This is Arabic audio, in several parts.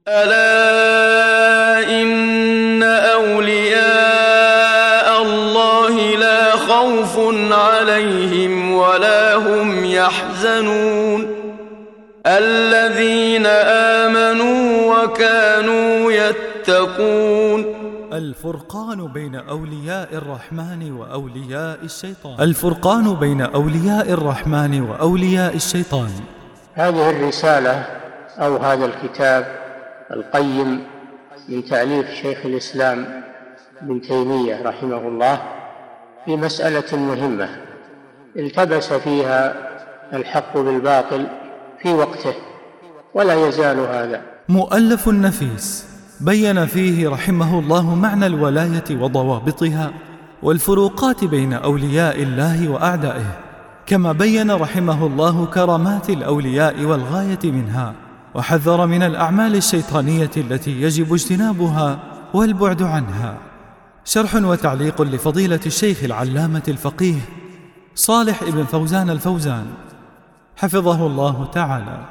ألا إن أولياء الله لا خوف عليهم ولا هم يحزنون الذين آمنوا وكانوا يتقون. الفرقان بين أولياء الرحمن وأولياء الشيطان. الفرقان بين أولياء الرحمن وأولياء الشيطان. هذه الرسالة أو هذا الكتاب القيم من تأليف شيخ الإسلام ابن تيمية رحمه الله في مسألة مهمة التبس فيها الحق بالباطل في وقته ولا يزال هذا. مؤلف نفيس بين فيه رحمه الله معنى الولاية وضوابطها والفروقات بين أولياء الله وأعدائه، كما بين رحمه الله كرامات الأولياء والغاية منها، وحذر من الأعمال الشيطانية التي يجب اجتنابها والبعد عنها. شرح وتعليق لفضيلة الشيخ العلامة الفقيه صالح ابن فوزان الفوزان حفظه الله تعالى.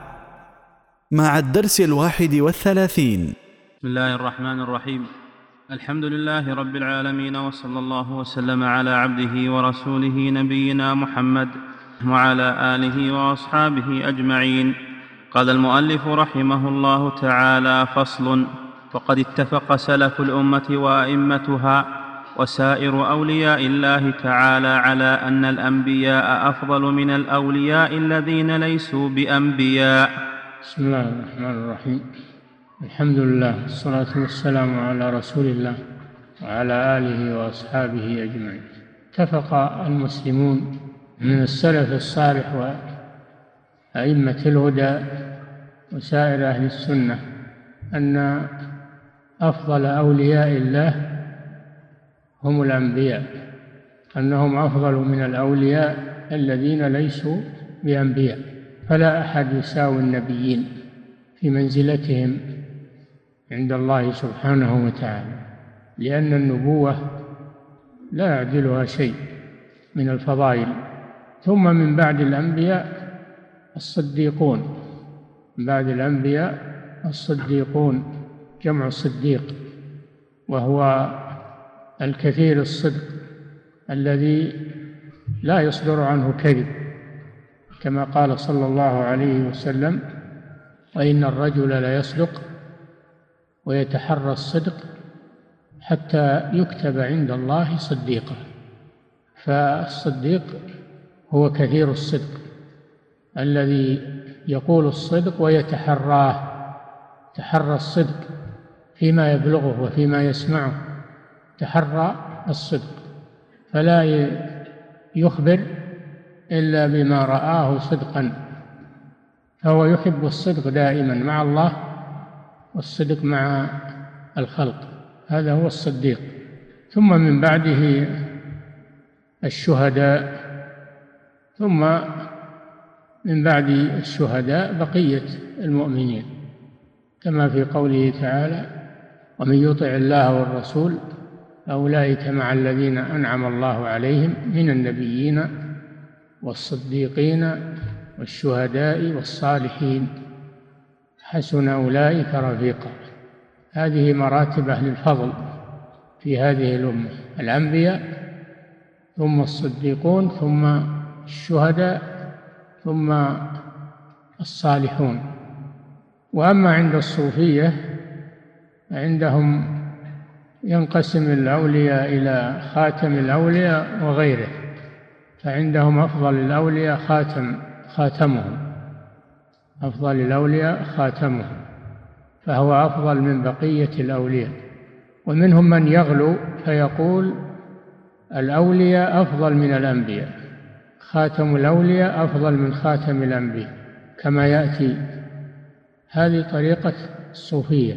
مع الدرس 31. بسم الله الرحمن الرحيم. الحمد لله رب العالمين، وصلى الله وسلم على عبده ورسوله نبينا محمد وعلى آله وأصحابه أجمعين. قال المؤلف رحمه الله تعالى: فصل. فقد اتفق سلف الأمة وأئمتها وسائر أولياء الله تعالى على أن الأنبياء أفضل من الأولياء الذين ليسوا بأنبياء. بسم الله الرحمن الرحيم. الحمد لله والصلاة والسلام على رسول الله وعلى آله وأصحابه أجمعين. اتفق المسلمون من السلف الصالح وأئمة الهدى وسائر أهل السنة أن أفضل أولياء الله هم الأنبياء، أنهم أفضل من الأولياء الذين ليسوا بأنبياء، فلا أحد يساوي النبيين في منزلتهم عند الله سبحانه وتعالى، لأن النبوة لا يعدلها شيء من الفضائل. ثم من بعد الأنبياء الصديقون، من بعد الأنبياء الصديقون، جمع صديق، وهو الكثير الصدق الذي لا يصدر عنه كذب، كما قال صلى الله عليه وسلم: وإن الرجل ليصدق ويتحرى الصدق حتى يكتب عند الله صديقا. فالصديق هو كثير الصدق الذي يقول الصدق ويتحراه، تحرى الصدق فيما يبلغه وفيما يسمعه، تحرى الصدق، فلا يخبر إلا بما رآه صدقا، فهو يحب الصدق دائما مع الله والصدق مع الخلق، هذا هو الصديق. ثم من بعده الشهداء، ثم من بعد الشهداء بقية المؤمنين، كما في قوله تعالى: ومن يطع الله والرسول فأولئك مع الذين أنعم الله عليهم من النبيين والصديقين والشهداء والصالحين حسن أولئك رفيقا. هذه مراتب أهل الفضل في هذه الأمة: الأنبياء، ثم الصديقون، ثم الشهداء، ثم الصالحون. وأما عند الصوفية عندهم ينقسم الأولياء إلى خاتم الأولياء وغيره، فعندهم أفضل الأولياء خاتمهم، أفضل الأولياء خاتمهم، فهو أفضل من بقية الأولياء. ومنهم من يغلو فيقول الأولياء أفضل من الأنبياء، خاتم الأولياء أفضل من خاتم الأنبياء، كما يأتي. هذه طريقة الصوفية،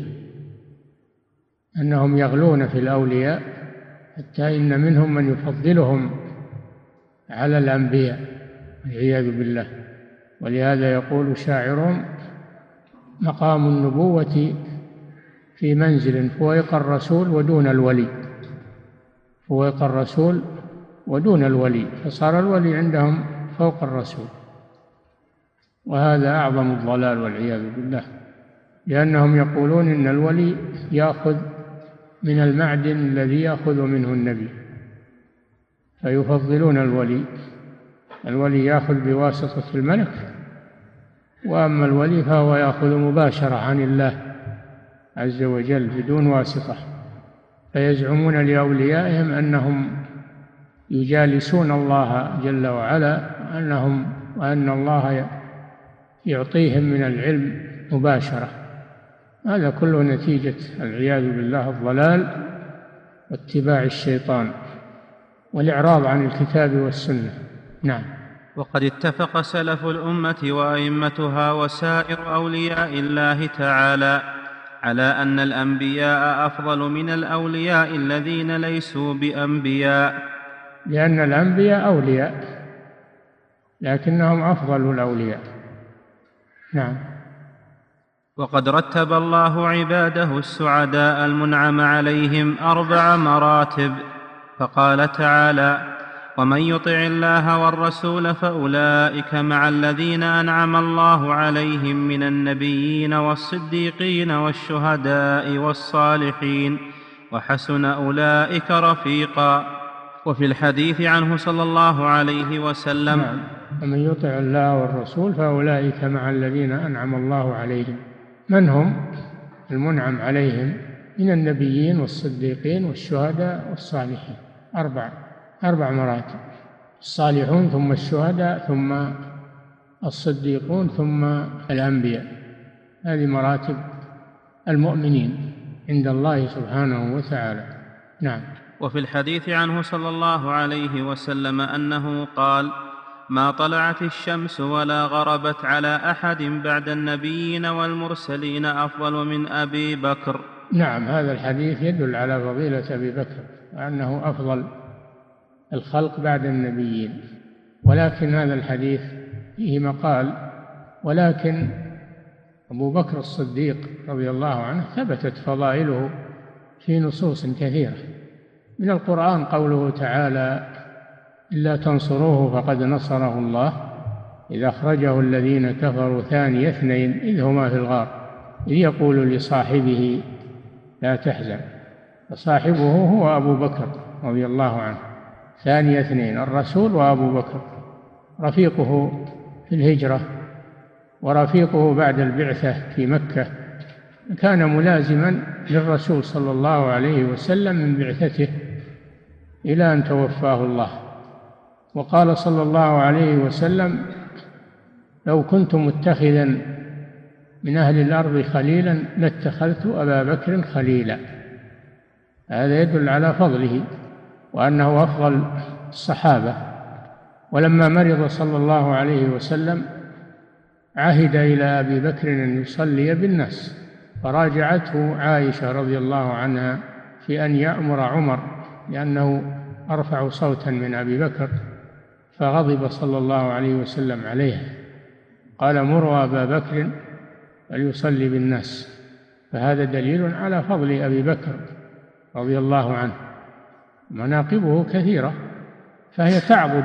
أنهم يغلون في الأولياء حتى إن منهم من يفضلهم على الأنبياء والعياذ بالله. ولهذا يقول شاعرهم: مقام النبوة في منزل فوق الرسول ودون الولي، فوق الرسول ودون الولي، فصار الولي عندهم فوق الرسول، وهذا أعظم الضلال والعياذ بالله. لأنهم يقولون إن الولي يأخذ من المعدن الذي يأخذ منه النبي، فيفضلون الولي يأخذ بواسطة الملك، وأما الولي فهو يأخذ مباشرة عن الله عز وجل بدون واسطة. فيزعمون لأوليائهم أنهم يجالسون الله جل وعلا، وأن الله يعطيهم من العلم مباشرة. هذا كله نتيجة العياذ بالله الضلال واتباع الشيطان والإعراض عن الكتاب والسنة. نعم. وقد اتفق سلف الأمة وأئمتها وسائر أولياء الله تعالى على أن الأنبياء أفضل من الأولياء الذين ليسوا بأنبياء، لأن الأنبياء أولياء لكنهم أفضل الأولياء. نعم. وقد رتب الله عباده السعداء المنعم عليهم 4 مراتب، فقال تعالى: ومن يطع الله والرسول فأولئك مع الذين أنعم الله عليهم من النبيين والصديقين والشهداء والصالحين وحسن أولئك رفيقا. وفي الحديث عنه صلى الله عليه وسلم: ومن يطع الله والرسول فأولئك مع الذين أنعم الله عليهم. من هم المنعم عليهم؟ من النبيين والصديقين والشهداء والصالحين. 4 مراتب: الصالحون ثم الشهداء ثم الصديقون ثم الأنبياء. هذه مراتب المؤمنين عند الله سبحانه وتعالى. نعم. وفي الحديث عنه صلى الله عليه وسلم أنه قال: ما طلعت الشمس ولا غربت على أحد بعد النبيين والمرسلين أفضل من أبي بكر. نعم، هذا الحديث يدل على فضيلة أبي بكر وأنه أفضل الخلق بعد النبيين، ولكن هذا الحديث فيه مقال. ولكن أبو بكر الصديق رضي الله عنه ثبتت فضائله في نصوص كثيرة من القرآن، قوله تعالى: إلا تنصروه فقد نصره الله إذ أخرجه الذين كفروا ثاني 2 إذ هما في الغار إذ يقول لصاحبه لا تحزن. فصاحبه هو أبو بكر رضي الله عنه، ثاني 2 الرسول وأبو بكر، رفيقه في الهجرة ورفيقه بعد البعثة في مكة. كان ملازما للرسول صلى الله عليه وسلم من بعثته إلى أن توفاه الله. وقال صلى الله عليه وسلم: لو كنت متخذا من أهل الأرض خليلا لاتخذت أبا بكر خليلا. هذا يدل على فضله وأنه أفضل الصحابة. ولما مرض صلى الله عليه وسلم عهد إلى أبي بكر أن يصلي بالناس، فراجعته عائشة رضي الله عنها في أن يأمر عمر لأنه أرفع صوتا من أبي بكر، فغضب صلى الله عليه وسلم عليها، قال: مروا أبا بكر فليصلي بالناس. فهذا دليل على فضل أبي بكر رضي الله عنه. مناقبه كثيرة، فهي تعبد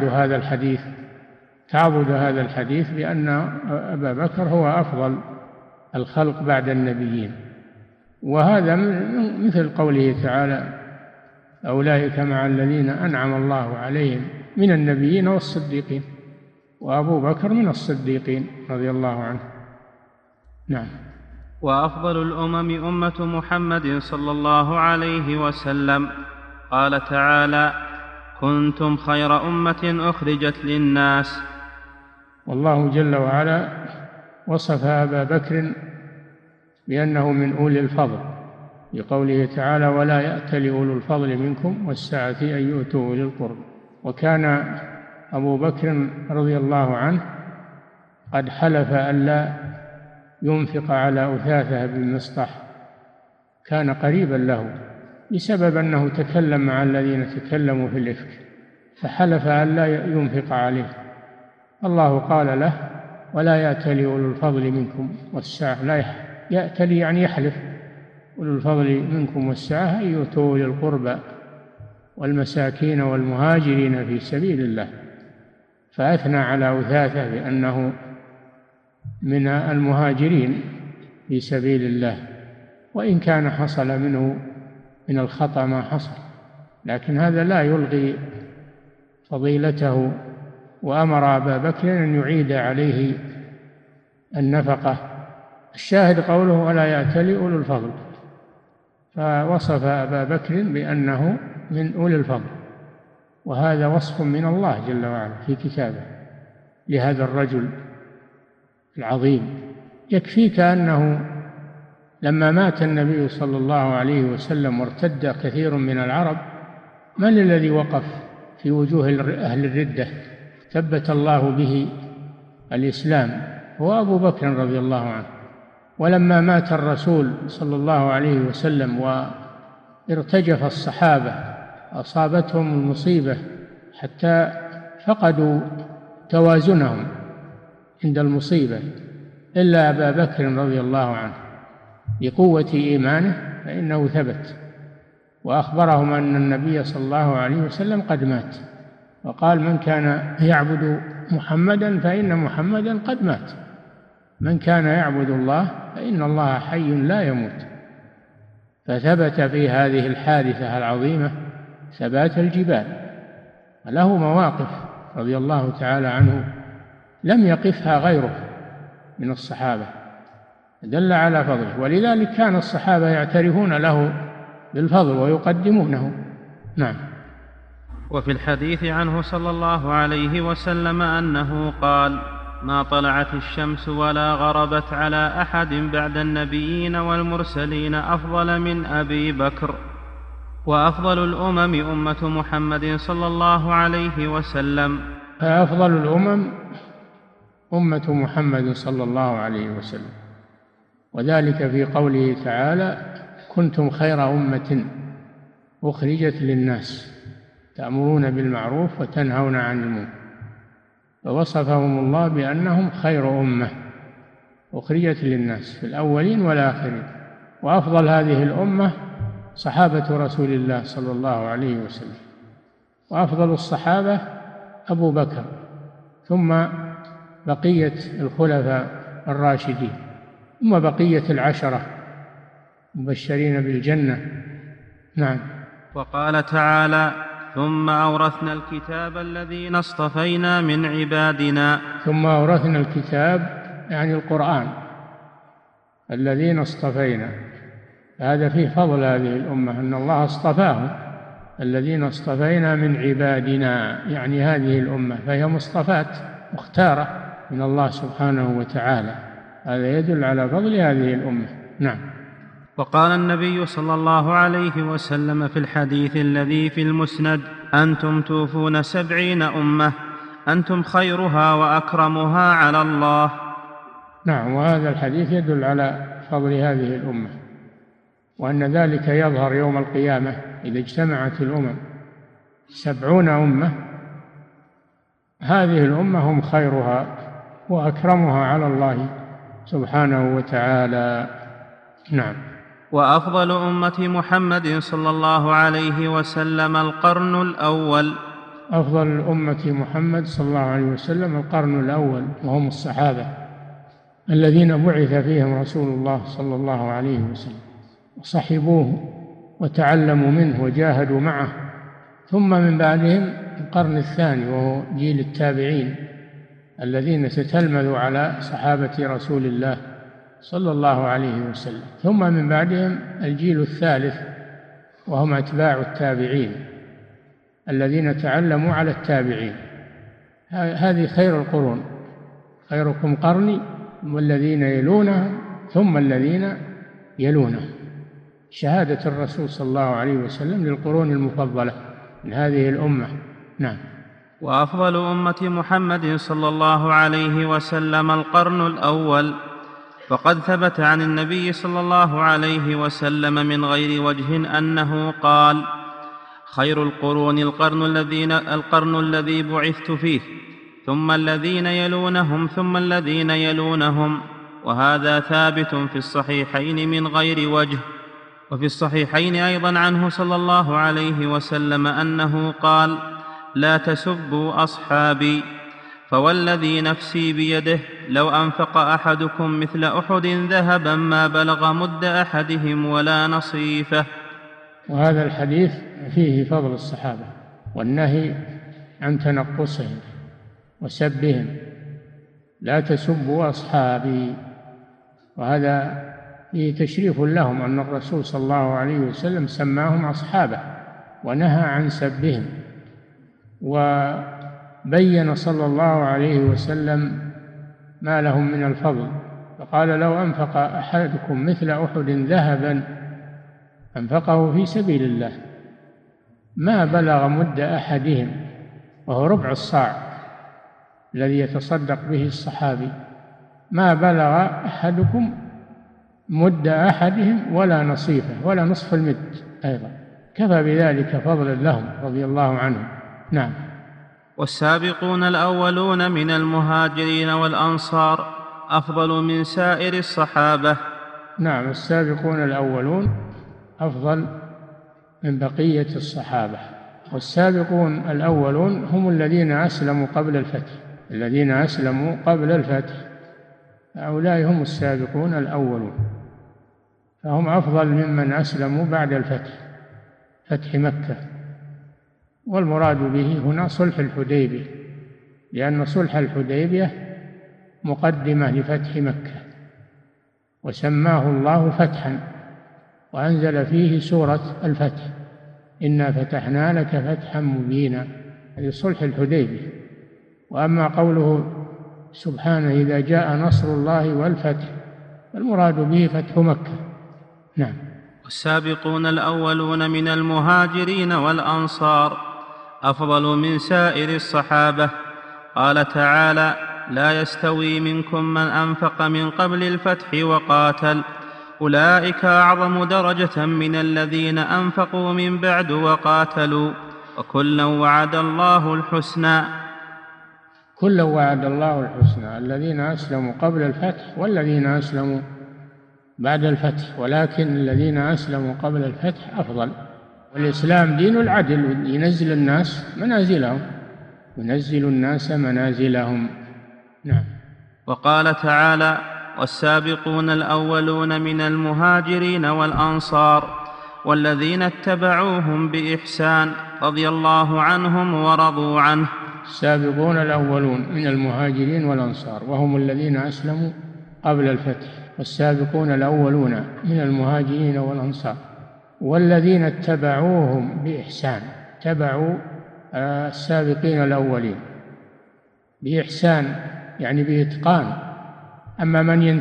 هذا الحديث بأن أبا بكر هو أفضل الخلق بعد النبيين. وهذا مثل قوله تعالى: أولئك مع الذين أنعم الله عليهم من النبيين والصديقين، وأبو بكر من الصديقين رضي الله عنه. نعم. وأفضل الأمم أمة محمد صلى الله عليه وسلم. قال تعالى: كنتم خير أمة أخرجت للناس. والله جل وعلا وصف أبا بكر بأنه من أولي الفضل بقوله تعالى: ولا يأتل أولو الفضل منكم والسعة أن يؤتوا أولي القربى. وكان أبو بكر رضي الله عنه قد حلف ألا ينفق على أثاثة بن مصطح، كان قريبا له بسبب أنه تكلم مع الذين تكلموا في الإفك، فحلف ألا ينفق عليه. الله قال له: ولا يأتل أولو الفضل منكم والسعة. لا يأتل يعني يحلف، أولو الفضل منكم والسعة أن يؤتوا أولي القربى والمساكين والمهاجرين في سبيل الله. فأثنى على أثاثة بأنه من المهاجرين في سبيل الله، وإن كان حصل منه من الخطأ ما حصل، لكن هذا لا يلغي فضيلته. وأمر أبا بكر أن يعيد عليه النفقة. الشاهد قوله ولا يأتل أولو الفضل، فوصف أبا بكر بأنه من أولي الفضل، وهذا وصف من الله جل وعلا في كتابه لهذا الرجل العظيم. يكفيك أنه لما مات النبي صلى الله عليه وسلم وارتد كثير من العرب، من الذي وقف في وجوه أهل الردة ثبت الله به الإسلام؟ هو أبو بكر رضي الله عنه. ولما مات الرسول صلى الله عليه وسلم وارتجف الصحابة أصابتهم المصيبة حتى فقدوا توازنهم عند المصيبة، إلا أبا بكر رضي الله عنه بقوة إيمانه فإنه ثبت، وأخبرهم أن النبي صلى الله عليه وسلم قد مات، وقال من كان يعبد محمدا فإن محمدا قد مات، من كان يعبد الله فإن الله حي لا يموت. فثبت في هذه الحادثة العظيمة ثبات الجبال، وله مواقف رضي الله تعالى عنه لم يقفها غيره من الصحابة، دل على فضله، ولذلك كان الصحابة يعترفون له بالفضل ويقدمونه. نعم. وفي الحديث عنه صلى الله عليه وسلم أنه قال ما طلعت الشمس ولا غربت على أحد بعد النبيين والمرسلين أفضل من أبي بكر، وأفضل الأمم أمة محمد صلى الله عليه وسلم. أفضل الأمم أمة محمد صلى الله عليه وسلم، وذلك في قوله تعالى كنتم خير أمة أخرجت للناس تأمرون بالمعروف وتنهون عن المنكر، فوصفهم الله بأنهم خير أمة أخرجت للناس في الأولين والآخرين. وأفضل هذه الأمة صحابة رسول الله صلى الله عليه وسلم، وأفضل الصحابة أبو بكر، ثم بقية الخلفاء الراشدين، ثم بقية العشرة مبشرين بالجنة. نعم. وقال تعالى ثم أورثنا الكتاب الذين اصطفينا من عبادنا. ثم أورثنا الكتاب يعني القرآن الذين اصطفينا، هذا فيه فضل هذه الأمة أن الله اصطفاهم، الذين اصطفينا من عبادنا يعني هذه الأمة، فهي مصطفات مختارة من الله سبحانه وتعالى، هذا يدل على فضل هذه الأمة. نعم. وقال النبي صلى الله عليه وسلم في الحديث الذي في المسند أنتم توفون 70 أمة أنتم خيرها وأكرمها على الله. نعم. وهذا الحديث يدل على فضل هذه الأمة، وأن ذلك يظهر يوم القيامة إذا اجتمعت الأمم 70 أمة، هذه الأمة هم خيرها وأكرمها على الله سبحانه وتعالى. نعم. وأفضل أمة محمد صلى الله عليه وسلم القرن الأول. أفضل الأمة محمد صلى الله عليه وسلم القرن الأول، وهم الصحابة الذين بعث فيهم رسول الله صلى الله عليه وسلم، وصحبوه وتعلموا منه وجاهدوا معه. ثم من بعدهم القرن الثاني وهو جيل التابعين الذين تتلمذوا على صحابة رسول الله صلى الله عليه وسلم. ثم من بعدهم الجيل الثالث وهم أتباع التابعين الذين تعلموا على التابعين. هذه خير القرون، خيركم قرني والذين يلونهم ثم الذين يلونهم، شهادة الرسول صلى الله عليه وسلم للقرون المفضلة من هذه الأمة. نعم. وأفضل أمة محمد صلى الله عليه وسلم القرن الأول، فقد ثبت عن النبي صلى الله عليه وسلم من غير وجه أنه قال خير القرون القرن الذي بعثت فيه ثم الذين يلونهم ثم الذين يلونهم، وهذا ثابت في الصحيحين من غير وجه. وفي الصحيحين أيضا عنه صلى الله عليه وسلم أنه قال لا تسبوا أصحابي فوالذي نفسي بيده لو أنفق أحدكم مثل أحد ذهبا ما بلغ مد أحدهم ولا نصيفه. وهذا الحديث فيه فضل الصحابة والنهي عن تنقصهم وسبهم، لا تسبوا أصحابي، وهذا فيه تشريف لهم أن الرسول صلى الله عليه وسلم سماهم أصحابه ونهى عن سبهم، وبين صلى الله عليه وسلم ما لهم من الفضل، فقال لو أنفق أحدكم مثل أحد ذهبا أنفقه في سبيل الله ما بلغ مد أحدهم، وهو ربع الصاع الذي يتصدق به الصحابي، ما بلغ أحدكم مد أحدهم ولا نصيفه ولا نصف المد أيضا، كفى بذلك فضلا لهم رضي الله عنهم. نعم. والسابقون الأولون من المهاجرين والأنصار أفضل من سائر الصحابة. نعم، السابقون الأولون أفضل من بقية الصحابة، والسابقون الأولون هم الذين أسلموا قبل الفتح، الذين أسلموا قبل الفتح هؤلاء هم السابقون الأولون، فهم أفضل ممن أسلموا بعد الفتح، فتح مكة. والمراد به هنا صلح الحديبية، لأن صلح الحديبية مقدمة لفتح مكة، وسماه الله فتحا، وأنزل فيه سورة الفتح إنا فتحنا لك فتحا مبينا، هذه صلح الحديبية. وأما قوله سبحانه إذا جاء نصر الله والفتح، المراد به فتح مكة. نعم. والسابقون الأولون من المهاجرين والأنصار أفضل من سائر الصحابة. قال تعالى لا يستوي منكم من أنفق من قبل الفتح وقاتل أولئك أعظم درجة من الذين أنفقوا من بعد وقاتلوا وكلا وعد الله الحسنى. كلا وعد الله الحسنى، الذين أسلموا قبل الفتح والذين أسلموا بعد الفتح، ولكن الذين أسلموا قبل الفتح أفضل. والإسلام دين العدل، ينزل الناس منازلهم، ينزل الناس منازلهم. نعم. وقال تعالى والسابقون الأولون من المهاجرين والأنصار والذين اتبعوهم بإحسان رضي الله عنهم ورضوا عنه. السابقون الأولون من المهاجرين والأنصار وهم الذين أسلموا قبل الفتح، والسابقون الأولون من المهاجرين والأنصار والذين اتبعوهم بإحسان، تبعوا السابقين الأولين بإحسان يعني بإتقان. أما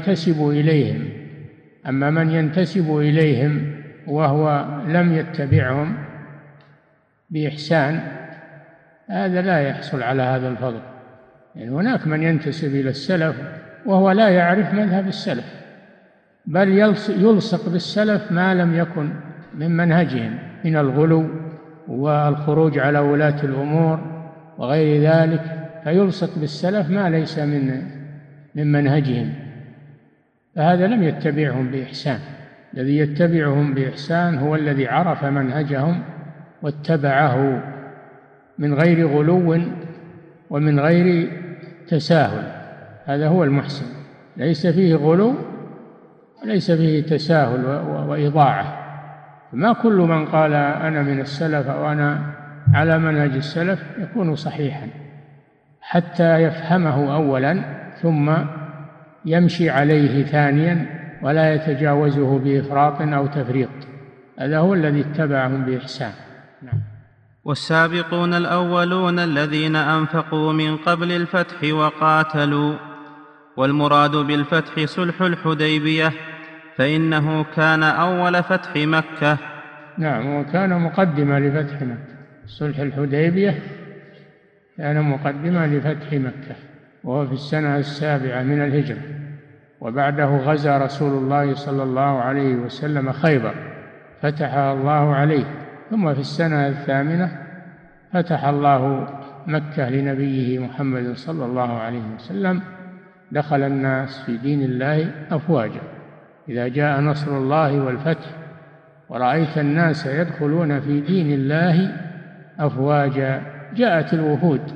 من ينتسب إليهم وهو لم يتبعهم بإحسان، هذا لا يحصل على هذا الفضل. يعني هناك من ينتسب إلى السلف وهو لا يعرف مذهب السلف، بل يلصق بالسلف ما لم يكن من منهجهم من الغلو والخروج على ولاة الأمور وغير ذلك، فيلصق بالسلف ما ليس من منهجهم، فهذا لم يتبعهم بإحسان. الذي يتبعهم بإحسان هو الذي عرف منهجهم واتبعه من غير غلو ومن غير تساهل، هذا هو المحسن، ليس فيه غلو وليس فيه تساهل وإضاعة. فما كل من قال أنا من السلف أو أنا على منهج السلف يكون صحيحا، حتى يفهمه أولا ثم يمشي عليه ثانيا ولا يتجاوزه بإفراط أو تفريط، هذا هو الذي اتبعهم بإحسان. نعم. والسابقون الأولون الذين أنفقوا من قبل الفتح وقاتلوا. والمراد بالفتح صلح الحديبية، فإنه كان أول فتح مكة. نعم، وكان مقدمة لفتح مكة. صلح الحديبية كان مقدمة لفتح مكة، وهو في السنة 7 من الهجرة، وبعده غزا رسول الله صلى الله عليه وسلم خيبر فتحها الله عليه، ثم في السنة 8 فتح الله مكة لنبيه محمد صلى الله عليه وسلم، دخل الناس في دين الله أفواجا. إذا جاء نصر الله والفتح ورأيت الناس يدخلون في دين الله أفواجا، جاءت الوفود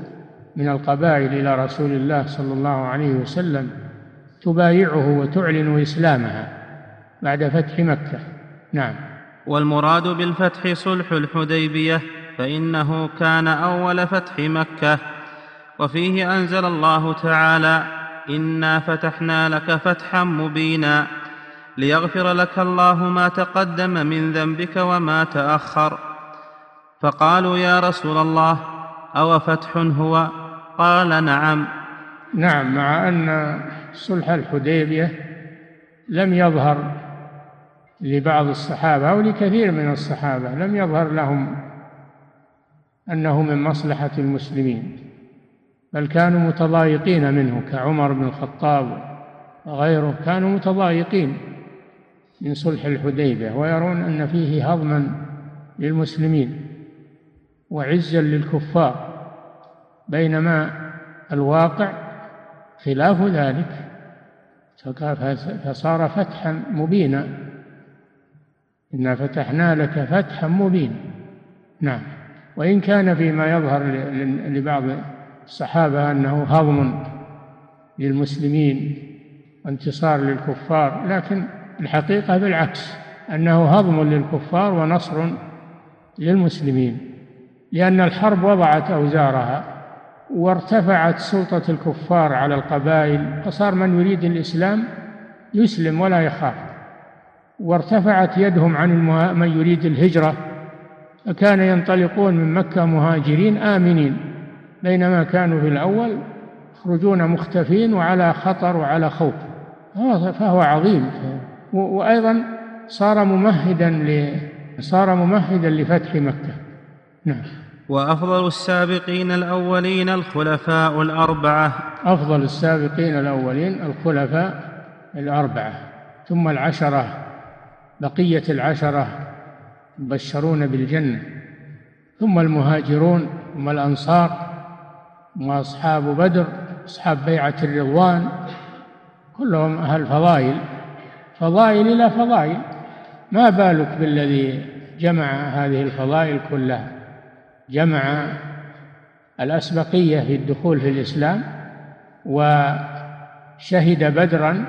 من القبائل إلى رسول الله صلى الله عليه وسلم تبايعه وتعلن إسلامها بعد فتح مكة. نعم. والمراد بالفتح صلح الحديبية، فإنه كان أول فتح مكة، وفيه أنزل الله تعالى: إنا فتحنا لك فتحا مبينا ليغفر لك الله ما تقدم من ذنبك وما تأخر. فقالوا: يا رسول الله، أو فتح هو؟ قال: نعم. نعم، مع أن صلح الحديبية لم يظهر لبعض الصحابة أو لكثير من الصحابة، لم يظهر لهم أنه من مصلحة المسلمين، بل كانوا متضايقين منه، كعمر بن الخطاب وغيره، كانوا متضايقين من صلح الحديبية ويرون أن فيه هضما للمسلمين وعزا للكفار، بينما الواقع خلاف ذلك، فصار فتحا مبينا. إنا فتحنا لك فتحا مبينا. نعم. وإن كان فيما يظهر لبعض الصحابة أنه هضم للمسلمين وانتصار للكفار، لكن الحقيقة بالعكس، أنه هضم للكفار ونصر للمسلمين، لأن الحرب وضعت أوزارها وارتفعت سلطة الكفار على القبائل، فصار من يريد الإسلام يسلم ولا يخاف، وارتفعت يدهم عن من يريد الهجرة، فكان ينطلقون من مكة مهاجرين آمنين، بينما كانوا في الأول يخرجون مختفين وعلى خطر وعلى خوف. فهو عظيم، وأيضا صار ممهدا لفتح مكة. نعم. وأفضل السابقين الأولين الخلفاء الأربعة. أفضل السابقين الأولين الخلفاء الأربعة، ثم العشرة، بقية العشرة مبشرون بالجنة، ثم المهاجرون، ثم الأنصار، ثم أصحاب بدر، أصحاب بيعة الرضوان، كلهم أهل فضائل، فضائل إلى فضائل. ما بالك بالذي جمع هذه الفضائل كلها، جمع الأسبقية في الدخول في الإسلام، وشهد بدرا،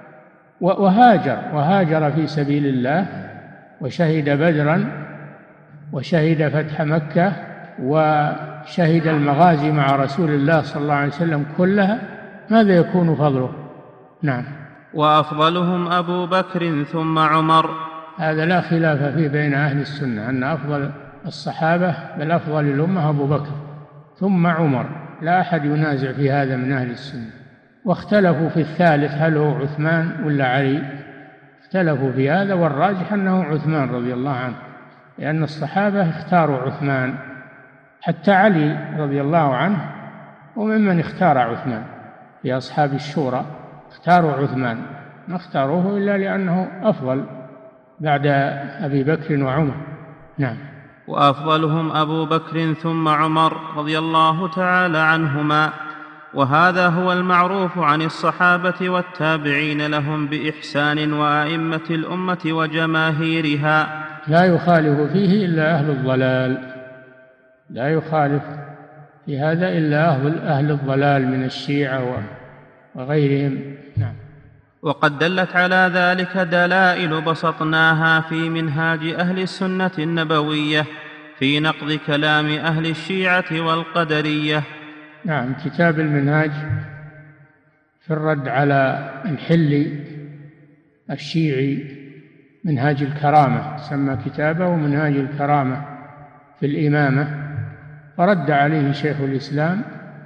وهاجر في سبيل الله، وشهد بدرا، وشهد فتح مكة، وشهد المغازي مع رسول الله صلى الله عليه وسلم كلها. ماذا يكون فضله؟ نعم. وأفضلهم أبو بكر ثم عمر. هذا لا خلاف فيه بين أهل السنة، أن أفضل الصحابة بل أفضل الأمة أبو بكر ثم عمر، لا أحد ينازع في هذا من أهل السنة. واختلفوا في الثالث هل هو عثمان ولا علي، اختلفوا في هذا، والراجح أنه عثمان رضي الله عنه، لأن الصحابة اختاروا عثمان، حتى علي رضي الله عنه وممن اختار عثمان في أصحاب الشورى، اختاروا عثمان، ما اختاروه إلا لأنه أفضل بعد أبي بكر وعمر. نعم. وأفضلهم أبو بكر ثم عمر رضي الله تعالى عنهما، وهذا هو المعروف عن الصحابة والتابعين لهم بإحسان وأئمة الأمة وجماهيرها. لا يخالف فيه إلا أهل الضلال، لا يخالف في هذا إلا أهل الضلال من الشيعة وغيرهم. نعم. وقد دلت على ذلك دلائل بسطناها في منهاج أهل السنة النبوية في نقض كلام أهل الشيعة والقدرية. نعم. كتاب المنهاج في الرد على الحلي الشيعي، منهاج الكرامة، سمى كتابه منهاج الكرامة في الإمامة، فرد عليه شيخ الإسلام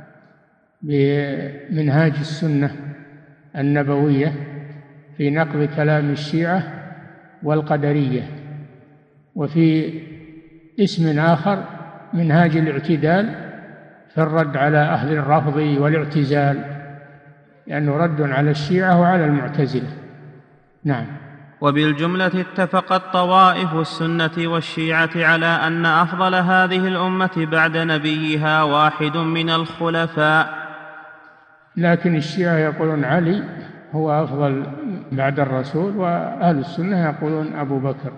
بمنهاج السنة النبوية في نقض كلام الشيعة والقدرية. وفي اسم آخر منهاج الاعتدال في الرد على أهل الرفض والاعتزال، لأنه رد على الشيعة وعلى المعتزلة. نعم. وبالجملة اتفقت طوائف السنة والشيعة على أن أفضل هذه الأمة بعد نبيها واحد من الخلفاء، لكن الشيعة يقولون علي هو أفضل بعد الرسول، وأهل السنة يقولون أبو بكر،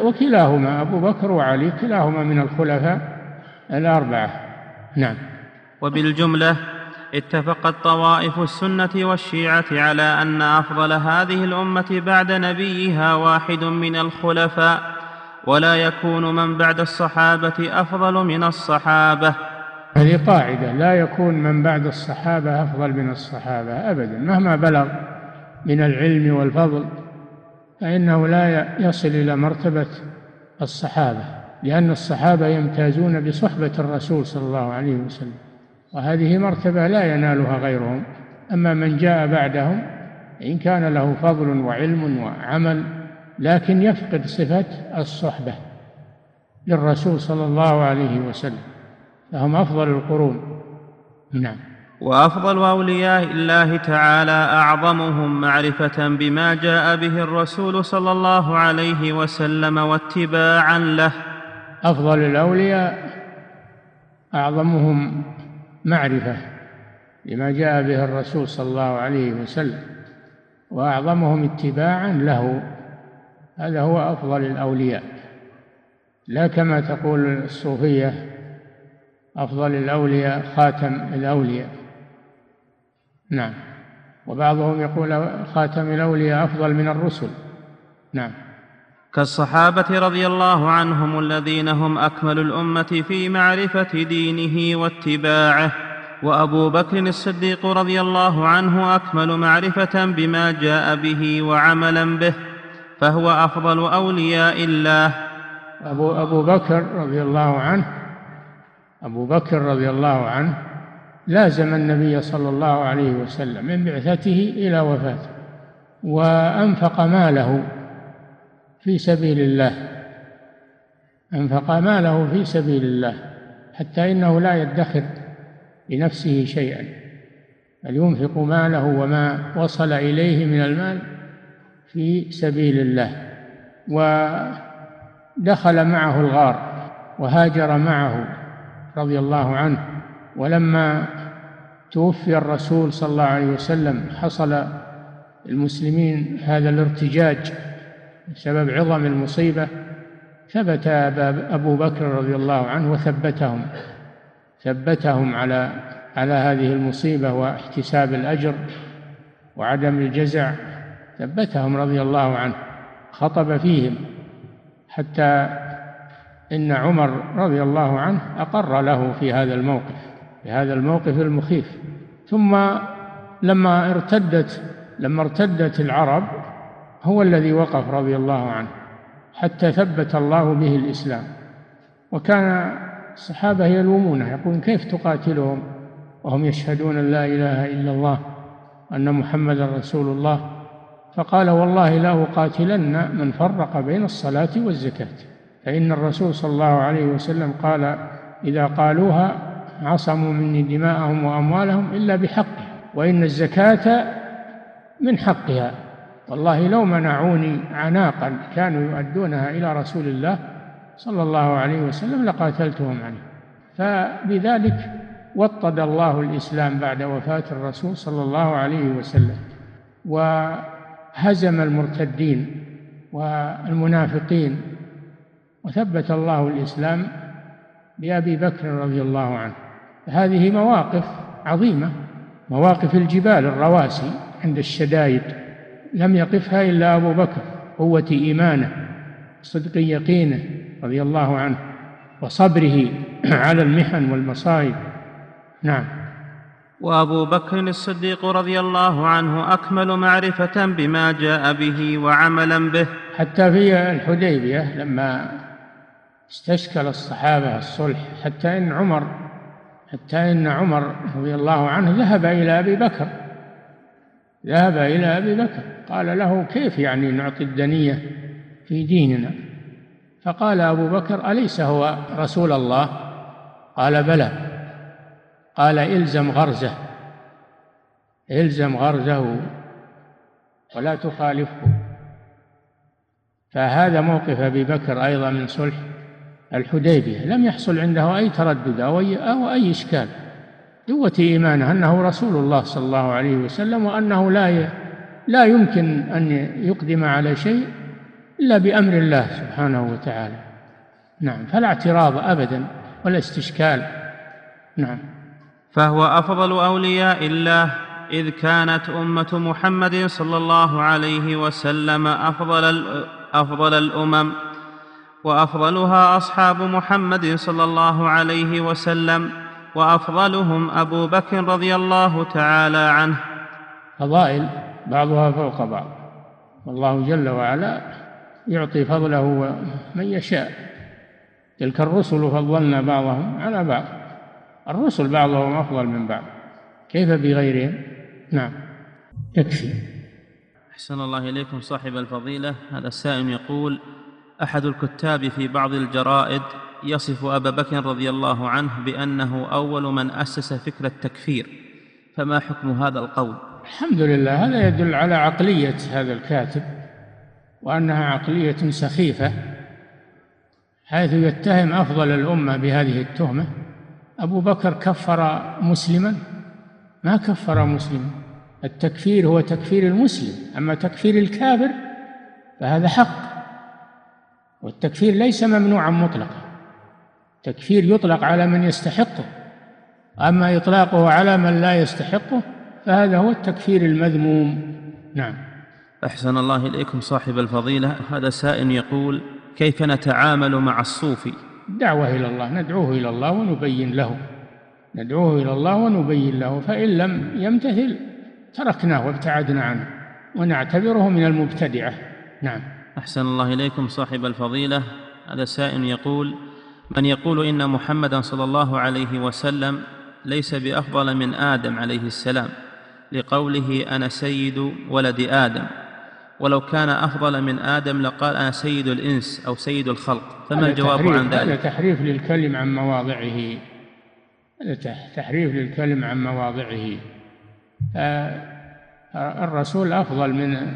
وكلاهما أبو بكر وعلي كلاهما من الخلفاء الأربعة. نعم. وبالجملة اتفقت طوائف السنة والشيعة على أن أفضل هذه الأمة بعد نبيها واحد من الخلفاء، ولا يكون من بعد الصحابة أفضل من الصحابة. هذه قاعدة، لا يكون من بعد الصحابة أفضل من الصحابة أبدا، مهما بلغ من العلم والفضل فإنه لا يصل إلى مرتبة الصحابة، لأن الصحابة يمتازون بصحبة الرسول صلى الله عليه وسلم، وهذه مرتبة لا ينالها غيرهم. أما من جاء بعدهم إن كان له فضل وعلم وعمل لكن يفقد صفة الصحبة للرسول صلى الله عليه وسلم، فهم أفضل القرون. نعم. وأفضل أولياء الله تعالى أعظمهم معرفة بما جاء به الرسول صلى الله عليه وسلم واتباعا له. أفضل الأولياء أعظمهم معرفة بما جاء به الرسول صلى الله عليه وسلم وأعظمهم اتباعا له، هذا هو أفضل الأولياء، لا كما تقول الصوفية أفضل الأولياء خاتم الأولياء. نعم. وبعضهم يقول خاتم الأولياء أفضل من الرسل. نعم. كالصحابة رضي الله عنهم الذين هم أكمل الأمة في معرفة دينه واتباعه، وأبو بكر الصديق رضي الله عنه أكمل معرفة بما جاء به وعملا به، فهو أفضل أولياء الله. أبو بكر رضي الله عنه لازم النبي صلى الله عليه وسلم من بعثته إلى وفاته، وأنفق ماله في سبيل الله، حتى إنه لا يدخر لنفسه شيئا، بل ينفق ماله وما وصل إليه من المال في سبيل الله. ودخل معه الغار وهاجر معه رضي الله عنه، ولما توفي الرسول صلى الله عليه وسلم حصل المسلمين هذا الارتجاج بسبب عظم المصيبة، ثبت أبو بكر رضي الله عنه وثبتهم على هذه المصيبة واحتساب الأجر وعدم الجزع، ثبتهم رضي الله عنه، خطب فيهم حتى إن عمر رضي الله عنه أقر له في هذا الموقف المخيف. ثم لما ارتدت العرب هو الذي وقف رضي الله عنه حتى ثبت الله به الإسلام. وكان الصحابة يلومونه، يقولون كيف تقاتلهم وهم يشهدون أن لا إله إلا الله وأن محمدا رسول الله؟ فقال والله لا أقاتلن من فرق بين الصلاة والزكاة، فإن الرسول صلى الله عليه وسلم قال إذا قالوها عصموا مني دماءهم وأموالهم إلا بحقها، وإن الزكاة من حقها، والله لو منعوني عناقا كانوا يؤدونها إلى رسول الله صلى الله عليه وسلم لقاتلتهم عنه. فبذلك وطد الله الإسلام بعد وفاة الرسول صلى الله عليه وسلم، وهزم المرتدين والمنافقين، وثبت الله الإسلام بأبي بكر رضي الله عنه. هذه مواقف عظيمة، مواقف الجبال الرواسي عند الشدائد لم يقفها إلا أبو بكر، قوة إيمانه، صدق يقينه رضي الله عنه، وصبره على المحن والمصائب. نعم. وأبو بكر الصديق رضي الله عنه أكمل معرفة بما جاء به وعملا به، حتى في الحديبية لما استشكل الصحابة الصلح، حتى إن عمر رضي الله عنه ذهب إلى أبي بكر قال له كيف يعني نعطي الدنية في ديننا؟ فقال أبو بكر أليس هو رسول الله؟ قال بلى. قال إلزم غرزه ولا تخالفه. فهذا موقف أبي بكر أيضا من صلح الحديبية، لم يحصل عنده أي تردد أو أي إشكال، قوة إيمانه أنه رسول الله صلى الله عليه وسلم، وأنه لا يمكن أن يقدم على شيء إلا بأمر الله سبحانه وتعالى. نعم. فلا اعتراض أبدا ولا استشكال. نعم. فهو أفضل أولياء الله، إذ كانت أمة محمد صلى الله عليه وسلم أفضل الأمم، وأفضلها أصحاب محمد صلى الله عليه وسلم، وأفضلهم أبو بكر رضي الله تعالى عنه. فضائل بعضها فوق بعض، والله جل وعلا يعطي فضله من يشاء. تلك الرسل فضلنا بعضهم على بعض، الرسل بعضهم أفضل من بعض، كيف بغيرهم؟ نعم، يكفي. أحسن الله إليكم صاحب الفضيلة. هذا السائل يقول: أحد الكتاب في بعض الجرائد يصف أبا بكر رضي الله عنه بأنه أول من أسس فكرة التكفير، فما حكم هذا القول؟ الحمد لله، هذا يدل على عقلية هذا الكاتب، وأنها عقلية سخيفة، حيث يتهم أفضل الأمة بهذه التهمة. أبو بكر كفر مسلما؟ ما كفر مسلما. التكفير هو تكفير المسلم، أما تكفير الكافر فهذا حق، والتكفير ليس ممنوعا مطلقا. التكفير يطلق على من يستحقه، أما إطلاقه على من لا يستحقه فهذا هو التكفير المذموم. نعم. أحسن الله إليكم صاحب الفضيلة. هذا سائل يقول: كيف نتعامل مع الصوفي؟ الدعوة إلى الله، ندعوه إلى الله ونبين له، ندعوه إلى الله ونبين له، فإن لم يمتثل تركناه وابتعدنا عنه، ونعتبره من المبتدعة. نعم. أحسن الله إليكم صاحب الفضيلة. هذا سائل يقول: من يقول إن محمدا صلى الله عليه وسلم ليس بأفضل من آدم عليه السلام، لقوله أنا سيد ولد آدم، ولو كان أفضل من آدم لقال أنا سيد الإنس أو سيد الخلق، فما الجواب عن ذلك؟ هذا تحريف للكلم عن مواضعه، هذا تحريف للكلم عن مواضعه. الرسول أفضل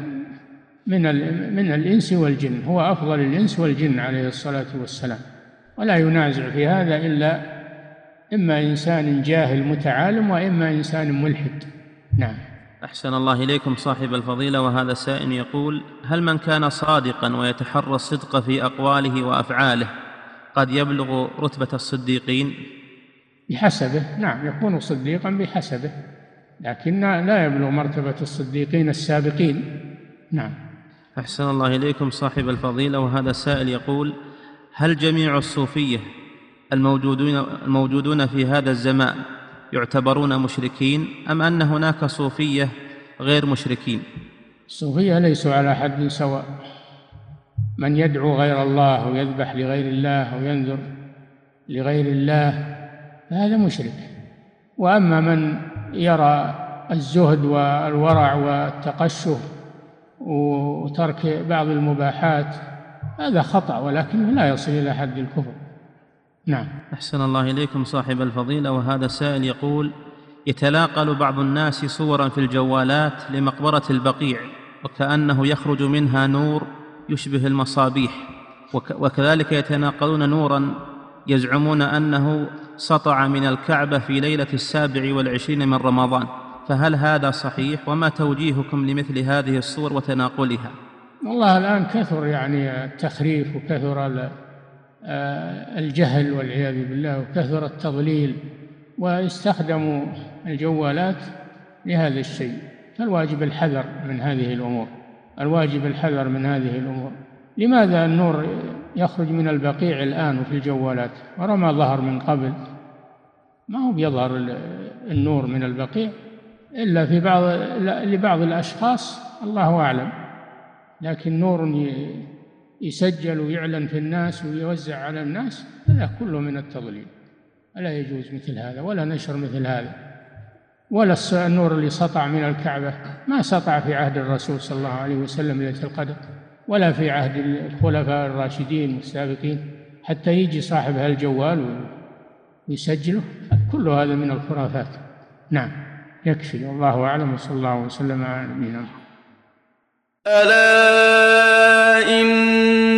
من الإنس والجن، هو أفضل الإنس والجن عليه الصلاة والسلام، ولا ينازع في هذا إلا إما إنسان جاهل متعالم وإما إنسان ملحد. نعم. أحسن الله إليكم صاحب الفضيلة. وهذا سائل يقول: هل من كان صادقا ويتحرى الصدق في أقواله وأفعاله قد يبلغ رتبة الصديقين؟ بحسبه، نعم، يكون صديقا بحسبه، لكن لا يبلغ مرتبة الصديقين السابقين. نعم. أحسن الله إليكم صاحب الفضيلة. وهذا سائل يقول: هل جميع الصوفية الموجودون في هذا الزمان يعتبرون مشركين، أم أن هناك صوفية غير مشركين؟ الصوفية ليسوا على حد سواء، من يدعو غير الله ويذبح لغير الله وينذر لغير الله فهذا مشرك، وأما من يرى الزهد والورع والتقشف وترك بعض المباحات هذا خطأ، ولكنه لا يصل إلى حد الكفر. نعم. أحسن الله إليكم صاحب الفضيلة. وهذا سائل يقول: يتلاقل بعض الناس صورا في الجوالات لمقبرة البقيع، وكأنه يخرج منها نور يشبه المصابيح، وكذلك يتناقلون نورا يزعمون أنه سطع من الكعبة في ليلة 27 من رمضان، فهل هذا صحيح؟ وما توجيهكم لمثل هذه الصور وتناقلها؟ والله الآن كثر التخريف، وكثر الجهل والعياذ بالله، وكثر التضليل، ويستخدموا الجوالات لهذا الشيء، فالواجب الحذر من هذه الأمور، الواجب الحذر من هذه الأمور. لماذا النور يخرج من البقيع الآن وفي الجوالات ورما ظهر من قبل؟ ما هو بيظهر النور من البقيع إلا في لبعض الأشخاص، الله أعلم، لكن نور يسجل ويعلن في الناس ويوزع على الناس هذا كله من التضليل، ألا يجوز مثل هذا، ولا نشر مثل هذا. ولا النور اللي سطع من الكعبة ما سطع في عهد الرسول صلى الله عليه وسلم ليلة القدر، ولا في عهد الخلفاء الراشدين والسابقين، حتى يجي صاحب هالجوال ويسجله، كل هذا من الخرافات. نعم. يكفي، والله أعلم، وصلى الله وسلم على نبينا محمد. ألا إن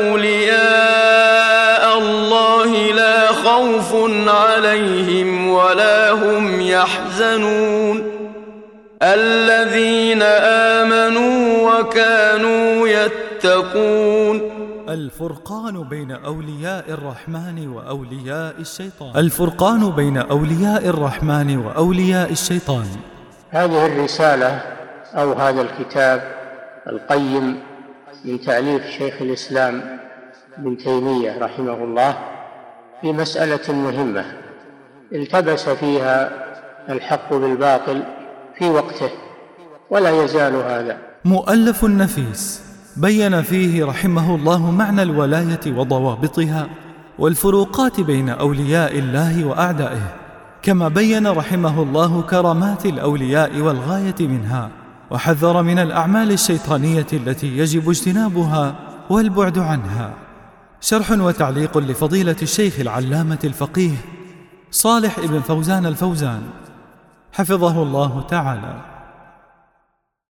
أولياء الله لا خوف عليهم ولا هم يحزنون الذين آمنوا وكانوا يتقون. الفرقان بين أولياء الرحمن وأولياء الشيطان. الفرقان بين أولياء الرحمن وأولياء الشيطان. هذه الرسالة أو هذا الكتاب القيم من تأليف شيخ الإسلام ابن تيمية رحمه الله في مسألة مهمة التبس فيها الحق بالباطل في وقته ولا يزال هذا. مؤلف نفيس بين فيه رحمه الله معنى الولاية وضوابطها والفروقات بين أولياء الله وأعدائه، كما بين رحمه الله كرامات الأولياء والغاية منها، وحذر من الأعمال الشيطانية التي يجب اجتنابها والبعد عنها. شرح وتعليق لفضيلة الشيخ العلامة الفقيه صالح ابن فوزان الفوزان حفظه الله تعالى.